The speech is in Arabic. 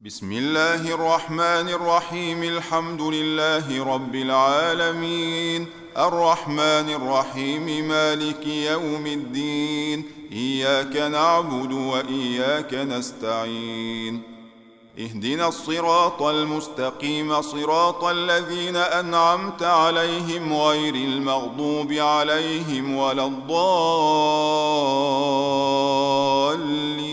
بسم الله الرحمن الرحيم. الحمد لله رب العالمين، الرحمن الرحيم، مالك يوم الدين. إياك نعبد وإياك نستعين. اهدنا الصراط المستقيم، صراط الذين أنعمت عليهم غير المغضوب عليهم ولا الضالين.